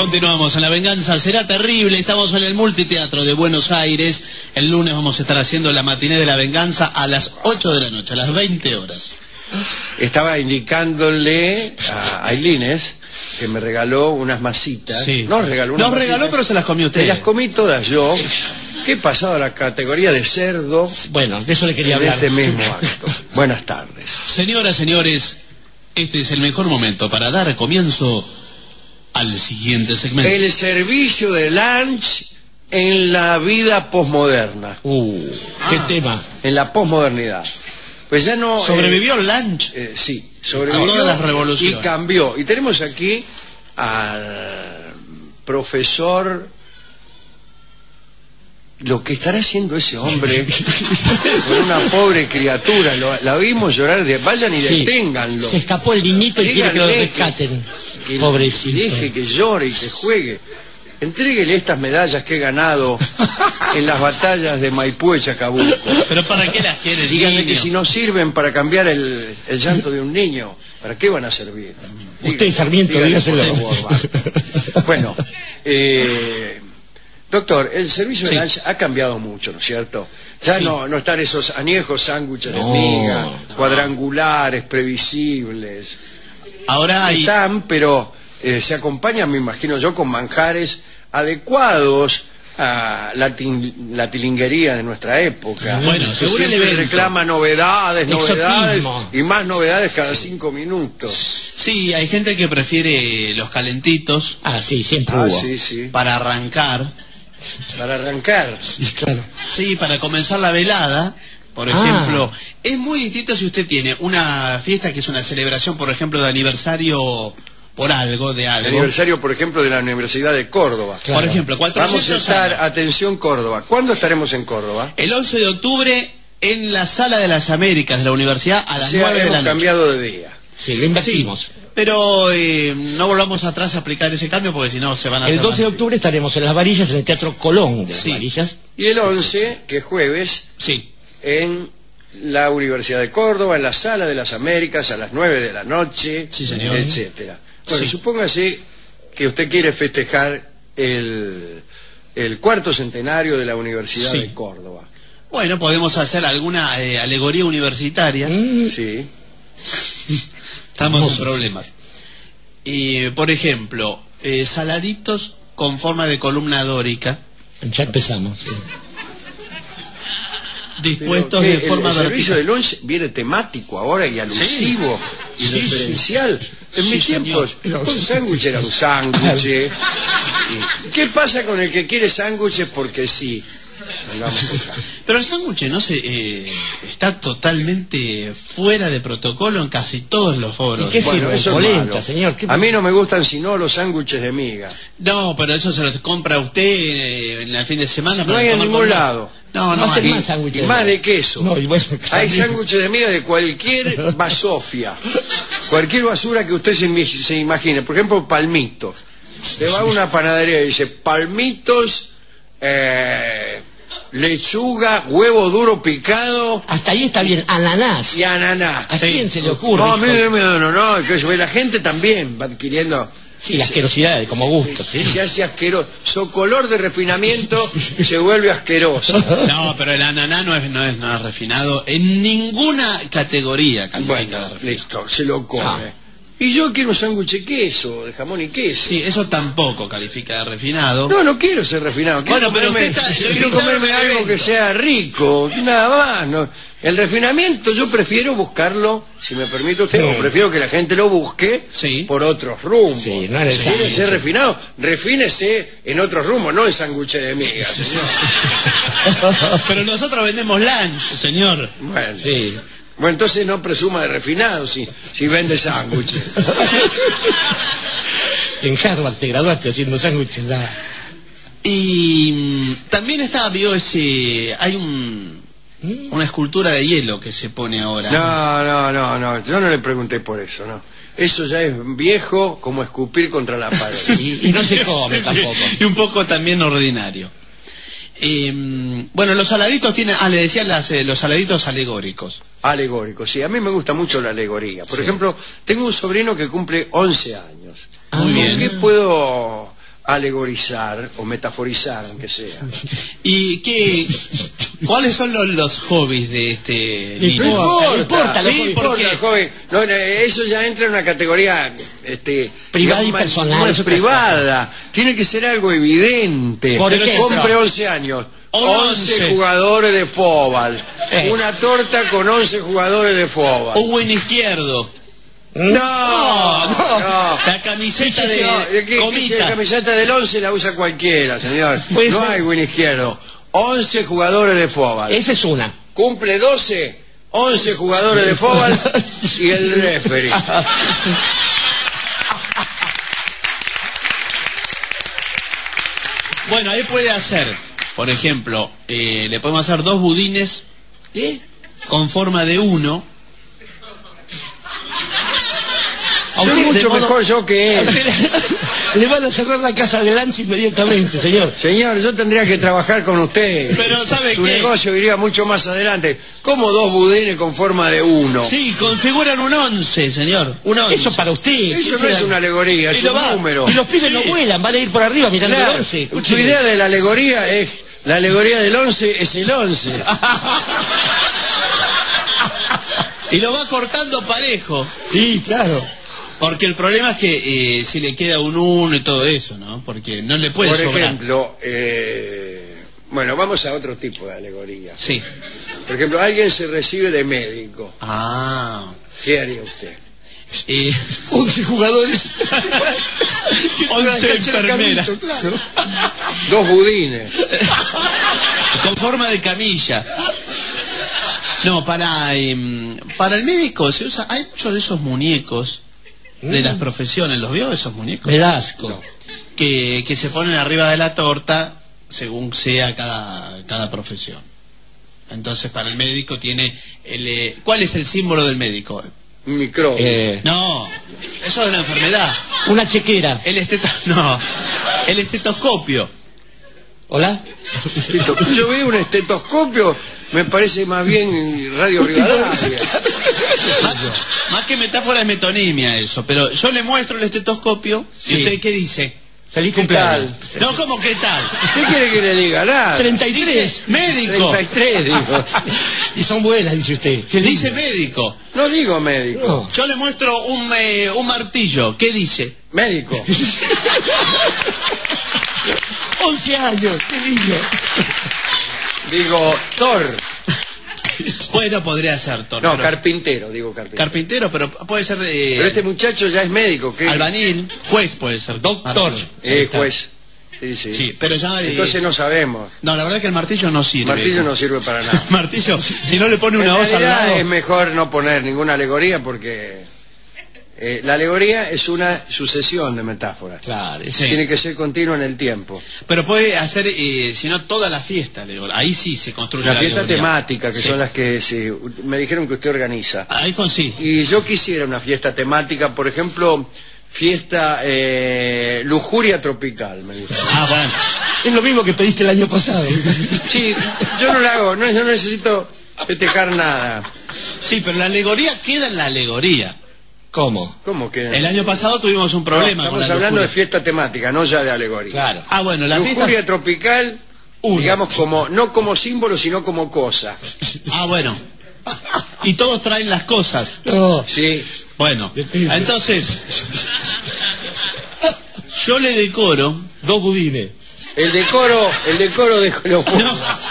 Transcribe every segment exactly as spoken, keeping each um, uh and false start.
Continuamos en La Venganza Será Terrible. Estamos en el Multiteatro de Buenos Aires. El lunes vamos a estar haciendo la matiné de La Venganza a las ocho de la noche, a las veinte horas. Estaba indicándole a Ailines que me regaló unas masitas. Sí. Nos regaló unas Nos regaló, masitas, pero se las comió usted. Me las comí todas yo. ¿Qué he pasado a la categoría de cerdo? Bueno, de eso le quería en hablar. este mismo acto. Buenas tardes. Señoras, señores, este es el mejor momento para dar comienzo al siguiente segmento. El servicio de lunch en la vida posmoderna. Uh, qué Ah. tema. En la posmodernidad. Pues ya no... ¿Sobrevivió eh, el lunch? eh, sí, sobrevivió A todas las revoluciones. y cambió. Y tenemos aquí al profesor... Lo que estará haciendo ese hombre con una pobre criatura, lo, la vimos llorar, de, vayan y Sí. deténganlo. Se escapó el niñito y quiere que lo Díganle rescaten. que Pobrecito. deje que llore y que juegue. Entréguele estas medallas que he ganado en las batallas de Maipú y Chacabuco. ¿Pero para qué las quiere el Díganle niño? que si no sirven para cambiar el, el llanto de un niño, ¿para qué van a servir? Usted, Sarmiento, díganle, dígaselo. por favor. Bueno, eh, doctor, el servicio Sí. de lunch ha cambiado mucho, ¿no es cierto? Ya Sí. no, no están esos añejos sándwiches No, de miga, no. cuadrangulares, previsibles. Ahora hay... Están, pero eh, se acompañan, me imagino yo, con manjares adecuados a la, tin- la tilinguería de nuestra época. Bueno, Que según el siempre evento. reclama novedades, novedades Exotismo. y más novedades cada cinco minutos. Sí, hay gente que prefiere los calentitos Ah, sí, siempre Ah, hubo. sí, sí. para arrancar. Para arrancar. Claro. Sí, para comenzar la velada, por Ah. ejemplo. Es muy distinto si usted tiene una fiesta que es una celebración, por ejemplo, de aniversario por algo, de El algo. aniversario, por ejemplo, de la Universidad de Córdoba. Claro. Por ejemplo, Vamos a cuatrocientos estar, años. atención Córdoba. ¿Cuándo estaremos en Córdoba? El once de octubre en la Sala de las Américas de la Universidad a O las sea, nueve de hemos la noche. cambiado de día. Sí, lo invertimos. Sí, pero eh, no volvamos atrás a aplicar ese cambio porque si no se van a El hacer doce de más. octubre estaremos en Las Varillas, en el Teatro Colón de Las Sí. Varillas. Y el once, que es jueves, Sí. en la Universidad de Córdoba, en la Sala de las Américas, a las nueve de la noche, Sí, señor. etcétera. Bueno, Sí. supóngase que usted quiere festejar el, el cuarto centenario de la Universidad Sí. de Córdoba. Bueno, podemos hacer alguna eh, alegoría universitaria. Mm, Sí. Estamos en Hermoso. problemas. Y, por ejemplo, eh, saladitos con forma de columna dórica, ya empezamos. sí. dispuestos Pero, de ¿qué? el, forma el servicio vertical. de lunch viene temático ahora y alusivo y Sí, referencial. En Sí, mis señor. tiempos, Pero- un sándwich era un sándwich. Y- ¿Qué pasa con el que quiere sándwiches porque sí? Pongamos acá. Pero el sándwich no se eh, está totalmente fuera de protocolo en casi todos los foros. ¿Y qué Bueno, sirve? eso es Polenta, malo. señor. ¿qué- A mí no me gustan sino los sándwiches de miga. No, pero eso se los compra usted eh, en el fin de semana. No para hay en tomar ningún con- lado. No, no, No hacen hay. más sándwiches. Y más de queso. No, y bueno, Hay también- sándwiches de miga de cualquier basofia, cualquier basura que usted se, imi- se imagine. Por ejemplo, palmitos. Te va a una panadería y dice palmitos, eh, lechuga, huevo duro picado Hasta ahí está bien. Ananás. y ananá. ¿A Sí. quién se le ocurre? No, a mí hijo? no, no, no, que eso, la gente también va adquiriendo. Sí, la asquerosidad, como gusto, sí. Se hace asqueroso. Su color de refinamiento se vuelve asqueroso. No, pero el ananá no es, no es nada refinado en ninguna categoría califica de Bueno, refinado. listo, se lo come. Ah. Y yo quiero un sándwich de queso, de jamón y queso. Sí, eso tampoco califica de refinado. No, no quiero ser refinado. Quiero Bueno, pero comerme, usted está- lo quiero invitaron comerme al algo evento. que sea rico, nada más. No. El refinamiento yo prefiero buscarlo, si me permite usted, Sí. o prefiero que la gente lo busque Sí. por otros rumbos. Sí, no en el Si quiere sándwich. ser refinado, refínese en otros rumbos, no en sándwiches de miga, señor. Pero nosotros vendemos lunch, señor. Bueno, Sí. bueno, entonces no presuma de refinado si, si vende sándwiches. En Harvard te graduaste haciendo sándwiches. ya. Y mm, también está, vio ese, hay un, Mm. una escultura de hielo que se pone ahora. No, no, no, no, yo no le pregunté por eso, no. Eso ya es viejo como escupir contra la pared. Y, y no se come tampoco. Y un poco también ordinario. Eh, bueno, los saladitos tienen, ah, le decía las, eh, los saladitos alegóricos. Alegórico, sí, a mí me gusta mucho la alegoría. Por Sí. ejemplo, tengo un sobrino que cumple once años. Ah, Muy ¿Con bien. qué puedo alegorizar o metaforizar, aunque sea. ¿Y qué? ¿Cuáles son los, los hobbies de este No niño? importa, no importa, Sí, lo que porque- Importa, joven. No, no, eso ya entra en una categoría este, Privada y digamos, personal, más es otra privada. Tiene que ser algo evidente. Por ejemplo. Compre once años. once once. jugadores de fútbol. Eh. Una torta con once jugadores de fútbol. Un buen izquierdo. No, no, no. La camiseta de No, ¿qué- qué- Comita. la camiseta del once la usa cualquiera, señor. Puede No ser. hay win izquierdo. once jugadores de fútbol. Esa es una. Cumple doce, once jugadores de fútbol y el referee. Bueno, ahí puede hacer, por ejemplo, eh, le podemos hacer dos budines ¿Eh? con forma de uno. A Soy usted, de mucho modo- mejor yo que él. Le van a cerrar la casa de Lance inmediatamente, señor. Señor, yo tendría que trabajar con usted. Pero, ¿sabe Su qué? negocio iría mucho más adelante. ¿Cómo dos budines con forma de uno? Sí, configuran un once, señor. Un once. Eso para usted. Eso ¿Qué no es será? una alegoría, es Y lo un va- número. Y los pibes Sí. no vuelan, van a ir por arriba mirando Claro, el once. su Escúcheme. idea de la alegoría es... La alegoría del once es el once. Y lo va cortando parejo. Sí, claro. Porque el problema es que eh, si le queda un uno y todo eso, ¿no? Porque no le puede Por sobrar. ejemplo, eh, bueno, vamos a otro tipo de alegoría. Sí. Por ejemplo, alguien se recibe de médico. Ah. ¿Qué haría usted? Eh, once jugadores. once enfermeras. Claro. Dos budines. Con forma de camilla. No, para em, para el médico se usa, hay muchos de esos muñecos de las profesiones, ¿los vio esos muñecos? Velasco. Que, que se ponen arriba de la torta según sea cada, cada profesión. Entonces para el médico tiene el, eh, ¿cuál es el símbolo del médico? Un micrófono. Eh, No, eso es una enfermedad. una chequera. El esteto, no, el estetoscopio. ¿Hola? Yo veo un estetoscopio, me parece más bien Radio Rivadavia. Más, más que metáfora es metonimia eso, pero yo le muestro el estetoscopio Sí. y usted qué dice. Feliz ¿Qué cumpleaños. tal? No, ¿cómo qué tal? ¿Qué quiere que le diga? Nada. treinta y tres. Dice médico. treinta y tres, digo. Y son buenas, dice usted. Qué lindo. Dice médico. No digo médico. No. Yo le muestro un, eh, un martillo. ¿Qué dice? Médico. once años, qué lindo. Digo Thor. Bueno, podría ser Thor, No, pero- carpintero, digo carpintero. carpintero, pero puede ser de Pero este muchacho ya es médico. ¿Qué? albañil, juez puede ser. Doctor. Martillo. Eh, juez. Sí, sí. Sí, pero ya... eh, Entonces no sabemos. No, la verdad es que el martillo no sirve. Martillo no sirve para nada. Martillo, si no le pone una En hoz al realidad lado... es mejor no poner ninguna alegoría porque eh, la alegoría es una sucesión de metáforas. Claro, es- Sí. Tiene que ser continua en el tiempo. Pero puede hacer, eh, si no, toda la fiesta. le digo. Ahí sí se construye La la fiesta alegoría. temática, que Sí. son las que se- me dijeron que usted organiza. Ahí con sí. Y yo quisiera una fiesta temática, por ejemplo, fiesta eh, lujuria tropical, me dijo. Ah, bueno. es lo mismo que pediste el año pasado. Sí, yo no la hago, no, yo no necesito festejar nada. Sí, pero la alegoría queda en la alegoría. ¿Cómo? ¿Cómo que? El año pasado tuvimos un No, problema con estamos la hablando de lujuria. fiesta temática, no ya de alegoría. Claro. Ah, bueno, la Lujuria fiesta... tropical, Uno. digamos como no como símbolo, sino como cosa. Ah, bueno. Y todos traen las cosas. No. Sí. Bueno, Depende. entonces... Yo le decoro... Dos budines. El decoro, el decoro de los No.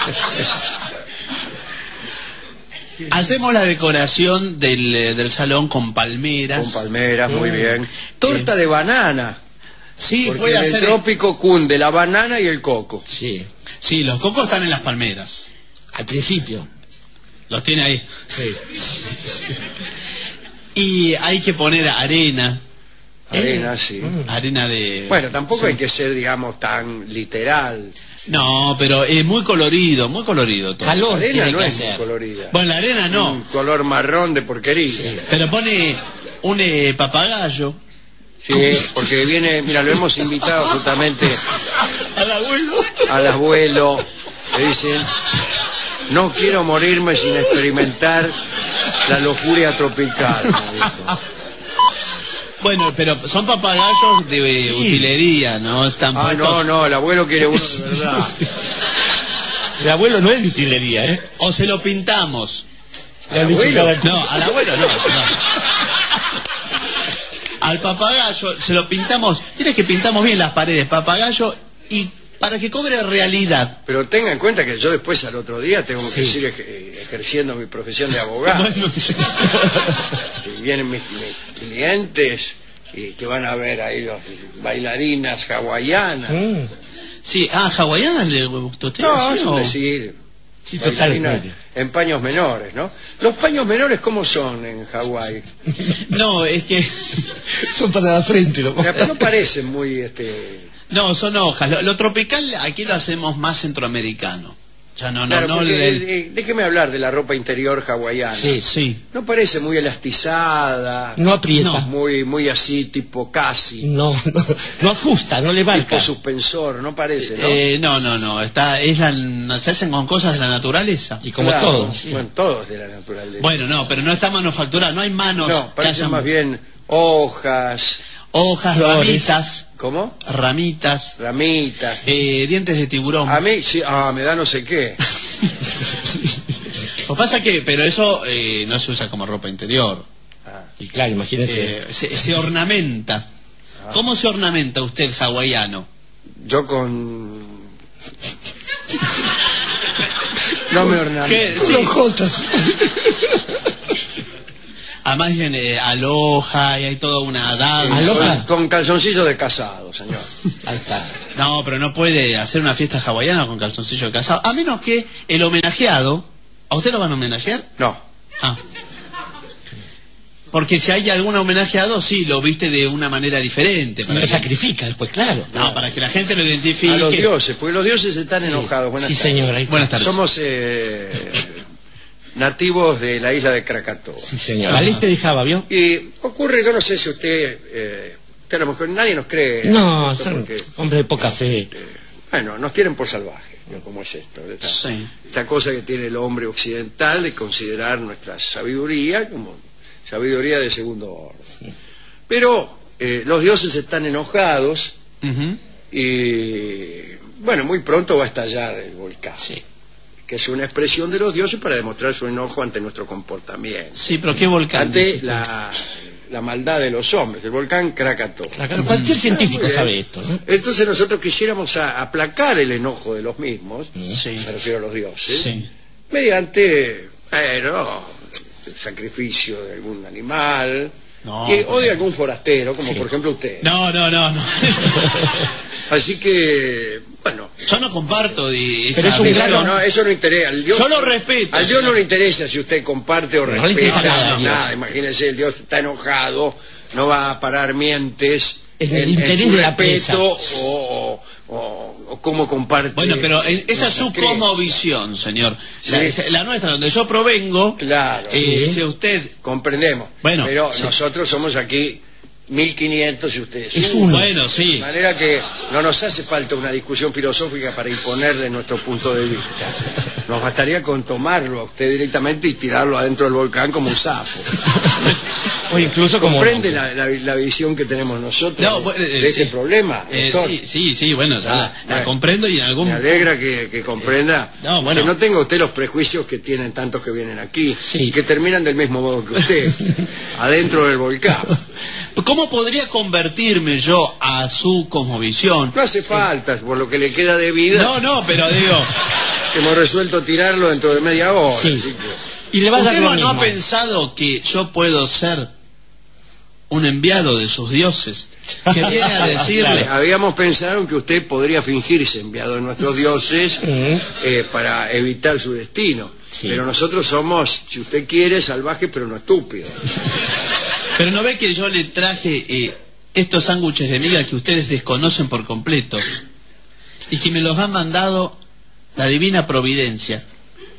Hacemos la decoración del, eh, del salón con palmeras. Con palmeras, muy Mm. bien. Torta de banana. Sí, Porque puede en el hacer... trópico cunde la banana y el coco. Sí. Sí, los cocos están en las palmeras. Al principio. Los tiene ahí. Sí. Y hay que poner arena. Arena, sí. Mm. Arena de... Bueno, tampoco Sí. hay que ser, digamos, tan literal. No, pero es muy colorido, muy colorido todo. Calor La arena tiene no que es muy hacer. colorida. Bueno, la arena Un no, color marrón de porquería. pero pone un eh, papagayo. Sí, porque viene, mira, lo hemos invitado justamente Al abuelo. al abuelo. Le dicen, no quiero morirme sin experimentar la lujuria tropical. me dijo. Bueno, pero son papagayos de sí. utilería, ¿no? Están ah, puestos... no, no, el abuelo quiere uno de verdad. El abuelo no es de utilería, ¿eh? O se lo pintamos. ¿Al abuelo? No, al abuelo no. no. Al papagayo se lo pintamos. Tienes que pintamos bien las paredes, papagayo, y para que cobre realidad. Pero tenga en cuenta que yo después al otro día tengo que sí. seguir ej ejerciendo mi profesión de abogado. Bueno, sí. Y vienen mis, mis clientes y que van a ver ahí los bailarinas hawaianas. Mm. Sí, ah, hawaianas le gustó usted. No, ¿sí, es o... decir, sí, total, en paños menores, ¿no? Los paños menores, ¿cómo son en Hawái? No, es que son para la frente. Lo... Pero no parecen muy, este... No, son hojas. Lo, lo tropical aquí lo hacemos más centroamericano. Ya no, claro, no, no. porque, Le... eh, déjeme hablar de la ropa interior hawaiana. Sí, sí. No parece muy elastizada. No aprieta. No, muy, muy así, tipo casi. No, no, no ajusta, no le marca. Tipo suspensor, no parece, ¿no? Eh, no, no, no. Está, es la, se hacen con cosas de la naturaleza. Y como claro, todos. Sí. Bueno, todos de la naturaleza. Bueno, no, pero no está manufacturado. No hay manos. No, parecen hayan... más bien hojas. Hojas, flores. ramitas. ¿Cómo? Ramitas. Ramitas. Eh, dientes de tiburón. A mí, sí, ah, me da no sé qué. Lo pasa que, pero eso eh, no se usa como ropa interior. Ah. Y claro, imagínense. Eh, se, se ornamenta. Ah. ¿Cómo se ornamenta usted hawaiano? Yo con... No me ornamento. ¿Qué? Sí. Los jotas. Además dicen eh, aloha y hay toda una danza. ¿Aloha? Con, con calzoncillo de casado, señor. Ahí está. No, pero no puede hacer una fiesta hawaiana con calzoncillo de casado. A menos que el homenajeado... ¿A usted lo van a homenajear? No. Ah. Porque si hay algún homenajeado, sí, lo viste de una manera diferente. Y Para lo que... sacrifica después, claro. No, para que la gente lo identifique. A los dioses, porque los dioses están Sí. enojados. Buenas Sí, tardes. señora. Buenas tardes. Somos eh, nativos de la isla de Krakatoa. Sí, señor. Al este de Java, ¿vio? Y ocurre, yo no sé si usted, eh, usted a lo mejor nadie nos cree. No, esto son porque, hombres de poca fe. eh, bueno, nos tienen por salvajes, ¿no? ¿Cómo es esto? Esta, Sí. esta cosa que tiene el hombre occidental de considerar nuestra sabiduría como sabiduría de segundo orden. Pero eh, los dioses están enojados Uh-huh. y, bueno, muy pronto va a estallar el volcán. Sí. Que es una expresión de los dioses para demostrar su enojo ante nuestro comportamiento. Sí, pero ¿qué volcán? Ante dice? la, la maldad de los hombres, el volcán Krakatoa. Claro, cualquier científico Muy bien. sabe esto, ¿no? Entonces nosotros quisiéramos a- aplacar el enojo de los mismos, Sí. me refiero a los dioses, Sí. mediante, bueno, el sacrificio de algún animal, No, y- o de algún forastero, como Sí. por ejemplo usted. No, no, no, no. Así que, bueno, Yo no comparto de esa Pero es un eso visión. no, no, eso no interesa. Al Dios, Yo lo respeto, Al Dios señor. no le interesa si usted comparte o No le respeta interesa nada, nada. Dios. Imagínese, el Dios está enojado, no va a parar mientes En el en, interés su de la presa. respeto o, o, o cómo comparte. Bueno, pero en- esa es su nuestra creencia. cosmovisión, señor. La, Sí. esa- la nuestra, donde yo provengo, Claro, eh, Sí. si usted... comprendemos. Bueno, pero sí. nosotros somos aquí mil quinientos y ustedes Es uno. uno. Bueno, De sí. manera que no nos hace falta una discusión filosófica para imponerle nuestro punto de vista. Nos bastaría con tomarlo a usted directamente y tirarlo adentro del volcán como un sapo. O incluso como... ¿Comprende la, la- la visión que tenemos nosotros No, de, bueno, eh, de este sí. problema? Eh, doctor? sí, sí, sí, bueno, ya Ah, la, la bueno. comprendo y en algún... Me alegra que, que comprenda No, bueno. que no tenga usted los prejuicios que tienen tantos que vienen aquí, Sí. que terminan del mismo modo que usted, adentro del volcán. ¿Cómo podría convertirme yo a su cosmovisión? No hace falta, por lo que le queda de vida, No, no, pero digo... hemos resuelto tirarlo dentro de media hora. Sí. así que- Y le va a dar ¿Usted lo no, no ha mismo. pensado que yo puedo ser un enviado de sus dioses? Que viene a decirle... Claro. Habíamos pensado en que usted podría fingirse enviado de nuestros dioses Mm. eh, para evitar su destino. Sí. Pero nosotros somos, si usted quiere, salvajes pero no estúpidos. Pero no ve que yo le traje eh, estos sándwiches de miga que ustedes desconocen por completo y que me los ha mandado la divina providencia.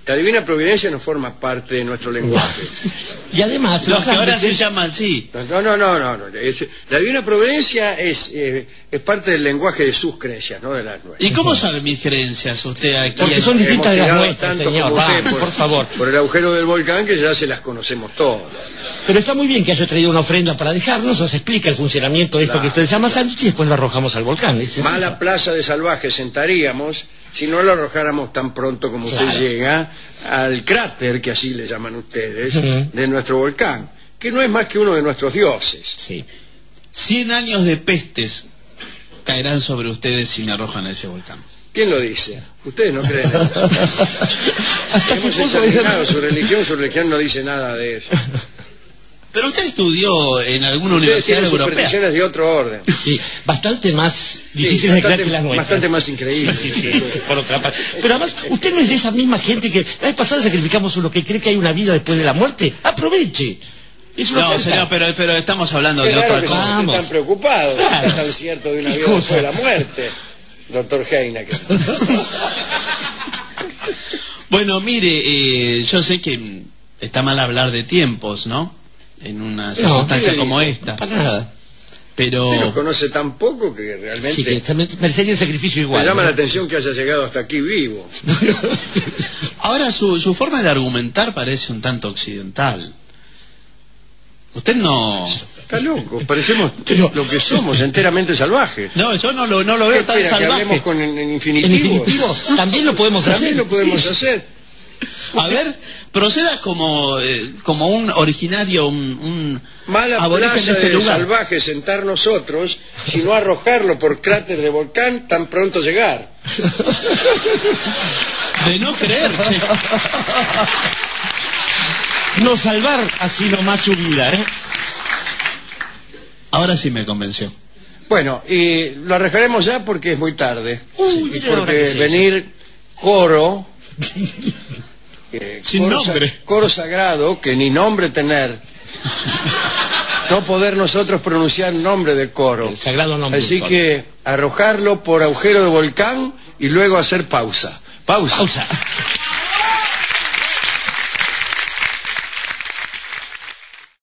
La divina providencia no forma parte de nuestro lenguaje. Y además... Los que ahora se llaman así. No, no, no, no. no. Es, la divina providencia es, eh, es parte del lenguaje de sus creencias, no de las nuestras. ¿Y cómo saben mis creencias usted aquí? Porque son distintas de las Hemos nuestras, tanto señor. como usted Vamos, por, por favor. por el agujero del volcán que ya se las conocemos todas. Pero está muy bien que haya traído una ofrenda para dejarnos, nos explica el funcionamiento de esto Claro, que usted llama sándwich y después lo arrojamos al volcán. ¿Es Mala sencillo? plaza de salvajes sentaríamos si no lo arrojáramos tan pronto como usted Claro. llega al cráter, que así le llaman ustedes, Ujú. de nuestro volcán, que no es más que uno de nuestros dioses. Sí. Cien años de pestes caerán sobre ustedes si me arrojan a ese volcán. ¿Quién lo dice? Ustedes no creen en eso. Hasta hace Hemos poco examinado decían- su religión, su religión no dice nada de eso. Pero usted estudió en alguna Ustedes universidad tienen europea. supersticiones de otro orden. Sí, bastante más Sí, difíciles de creer bastante, que las nuestras. bastante más increíble. Sí, sí, sí, por otra parte. Pero además, usted no es de esa misma gente que la vez pasada sacrificamos uno que cree que hay una vida después de la muerte. Aproveche. Es una No, falta. señor, pero, pero estamos hablando Qué de raro otra que cosa. esté Vamos. tan preocupado, que Claro. está tan cierto de una ¿Qué vida cosa? después de la muerte, doctor Heineken. Bueno, mire, eh, yo sé que mm, está mal hablar de tiempos, ¿no? En una circunstancia ¿qué le como dijo? esta. Para nada. Pero Usted nos conoce tan poco que realmente Sí, que también merecería el sacrificio me igual. llama ¿no? la atención que haya llegado hasta aquí vivo. ahora su, su forma de argumentar parece un tanto occidental. Usted no... Está loco, parecemos Pero- lo que somos, enteramente salvajes. No, yo no lo, no lo ¿Qué veo tan espera, que salvaje. hablemos con en, en infinitivo? En definitivo, también lo podemos hacer. También lo podemos Sí. hacer. A ver, proceda como, eh, como un originario, un, un Mala aborigen plaza de este de lugar. salvajes sentar nosotros, sino arrojarlo por cráter de volcán tan pronto llegar. De no creer, che. No salvar así nomás su vida, ¿eh? Ahora sí me convenció. Bueno, y lo arrojaremos ya porque es muy tarde. Uy, y mire ahora porque qué es eso. venir coro, eh, Sin coro sa- nombre. coro sagrado, que ni nombre tener, no poder nosotros pronunciar nombre del coro. El sagrado nombre. Así del sol. que arrojarlo por agujero de volcán y luego hacer pausa. Pausa. Pausa.